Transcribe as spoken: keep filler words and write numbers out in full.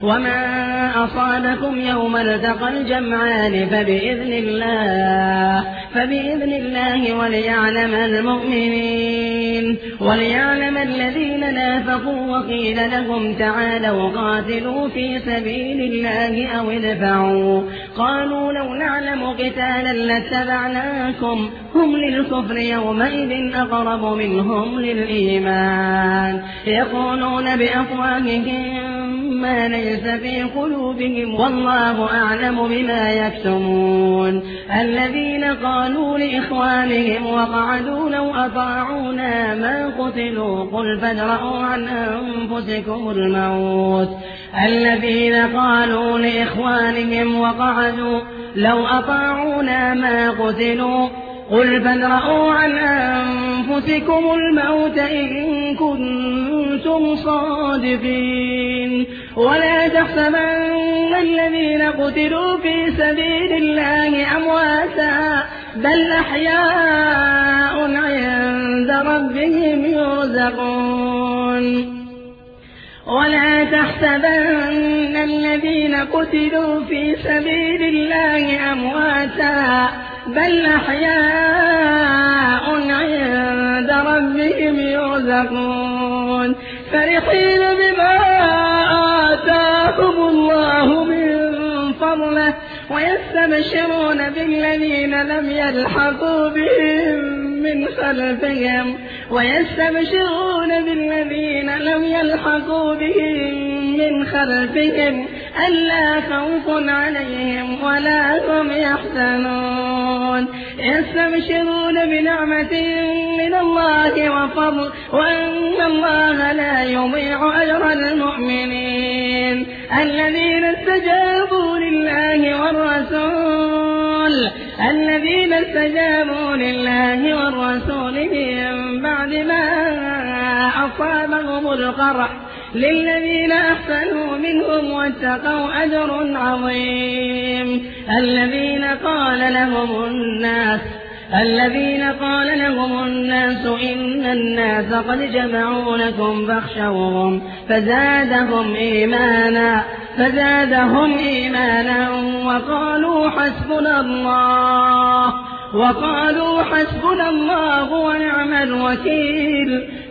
وما أصابكم يوم التقى الجمعان فبإذن الله فبإذن الله وليعلم المؤمنين وليعلم الذين نافقوا وقيل لهم تعالوا قاتلوا في سبيل الله أو ادفعوا قالوا لو نعلم قتالا لاتبعناكم هم للكفر يومئذ أقرب منهم للإيمان يقولون بأفواههم ما ليس في قلوبهم والله أعلم بما يكتمون الذين قالوا لإخوانهم وقعدوا لو أطاعونا ما قتلوا قل فادرءوا عن أنفسكم الموت الذين قالوا لإخوانهم وقعدوا لو أطاعونا ما قتلوا قل فادرءوا عن أنفسكم الموت إن كنتم صادقين ولا تحسبن الذين قتلوا في سبيل الله أمواتا بل أحياء عند ربهم يرزقون ولا تحسبن الذين قتلوا في سبيل الله أمواتا بل أحياء عند ربهم يرزقون فرحين بما آتاهم الله من فضله ويستبشرون بالذين لم يلحقوا بهم من خلفهم ويستبشرون بالذين لم يلحقوا بهم من خلفهم ألا خوف عليهم ولا هم يحزنون يستبشرون بنعمة من الله وفضل وأن الله لا يضيع أجر المؤمنين الذين استجابوا لله والرسول الذين استجابوا لله والرسول من بعد ما أصابهم القرح للذين أحسنوا منهم واتقوا أجر عظيم الذين قال لهم الناس الذين قال لهم الناس إن الناس قد جمعوا لكم فاخشوهم فزادهم إيمانا فزادهم إيمانا وقالوا حسبنا الله وقالوا حسبنا الله ونعم الوكيل